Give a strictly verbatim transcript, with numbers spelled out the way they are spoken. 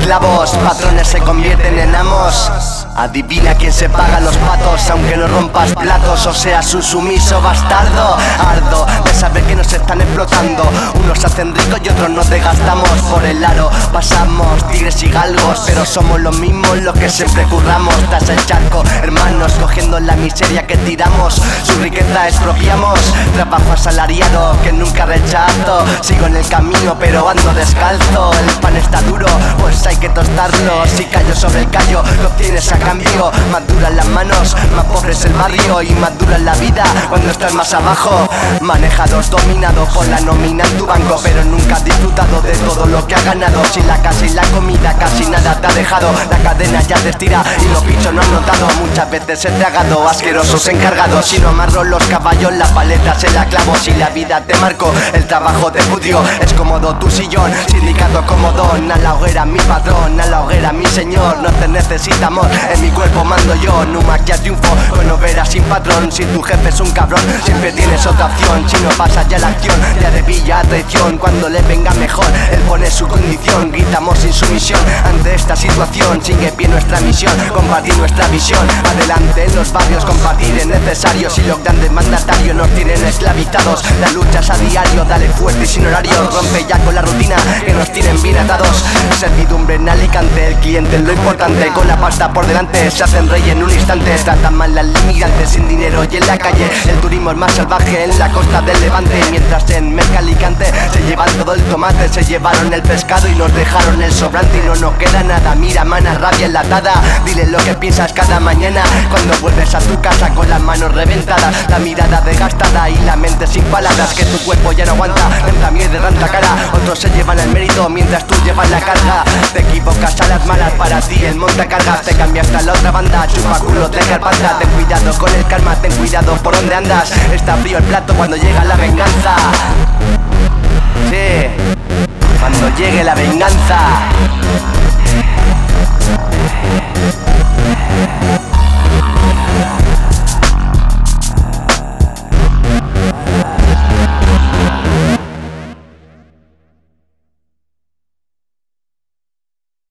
esclavos, patrones se convierten en amos. Adivina quién se paga los patos, aunque no rompas platos o seas un sumiso bastardo. Ardo de saber que nos están explotando, unos se hacen ricos y otros nos desgastamos. Por el aro pasamos tigres y galgos, pero somos los mismos los que siempre curramos. Tras el charco, hermanos, cogiendo la miseria que tiramos, su riqueza expropiamos. Trabajo asalariado que nunca rechazo, sigo en el camino pero ando descalzo. El pan está duro, pues hay que tostarlo. Si callo sobre el callo, lo obtienes a cambio. Más duras las manos, más pobre es el barrio, y más dura es la vida cuando estás más abajo. Manejado, dominado por la nómina en tu banco, pero nunca has disfrutado de todo lo que has ganado. Si la casa y la comida casi nada te ha dejado, la cadena ya te estira y los bichos no han notado. Muchas veces he tragado asquerosos encargados, si no amarro los caballos la paleta se la clavo. Si la vida te marcó, el trabajo te pudió, es cómodo tu sillón, sindicato comodón. A la hoguera mi patrón, a la hoguera mi señor, no te necesita amor, en mi cuerpo mando yo. Numa ya triunfo con hoguera sin patrón. Si tu jefe es un cabrón, siempre tienes otra opción. Si no pasas ya la acción, ya de villa a traición. Cuando le venga mejor, él pone su condición. Gritamos sin sumisión ante esta situación. Sigue pie nuestra misión, compartir nuestra visión. Adelante en los barrios, compartir es necesario. Si los grandes mandatarios nos tienen esclavizados, la lucha es a diario, dale fuerte y sin horario. Rompe ya con la rutina que nos tienen bien atados. Servidumbre en Alicante, el cliente es lo importante. Con la pasta por delante se hacen rey en un instante. Tratan mal al inmigrante sin dinero y en la calle. El turismo es más salvaje en la costa del Levante. Mientras en Mercalicante se llevan todo el tomate, se llevaron el pescado y nos dejaron el sobrante. Y no nos queda nada, mira mana, rabia enlatada. Dile lo que piensas cada mañana cuando vuelves a tu casa con las manos reventadas, la mirada desgastada y la mente sin palabras. Que tu cuerpo ya no aguanta tanta mierda de tanta cara. Otros se llevan el mérito mientras tú llevas la carga. Te equivocas a las malas, para ti el monta carga. Te cambiaste a la otra banda, chupa culo de carpanta. Ten cuidado con el karma, ten cuidado por donde andas. Está frío el plato cuando llega la venganza. Sí, cuando llegue la venganza.